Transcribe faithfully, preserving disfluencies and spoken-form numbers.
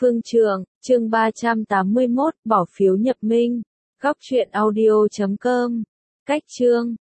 Phương Trường, chương ba trăm tám mươi mốt, bỏ phiếu nhập minh. Góc truyện audio chấm com. Cách chương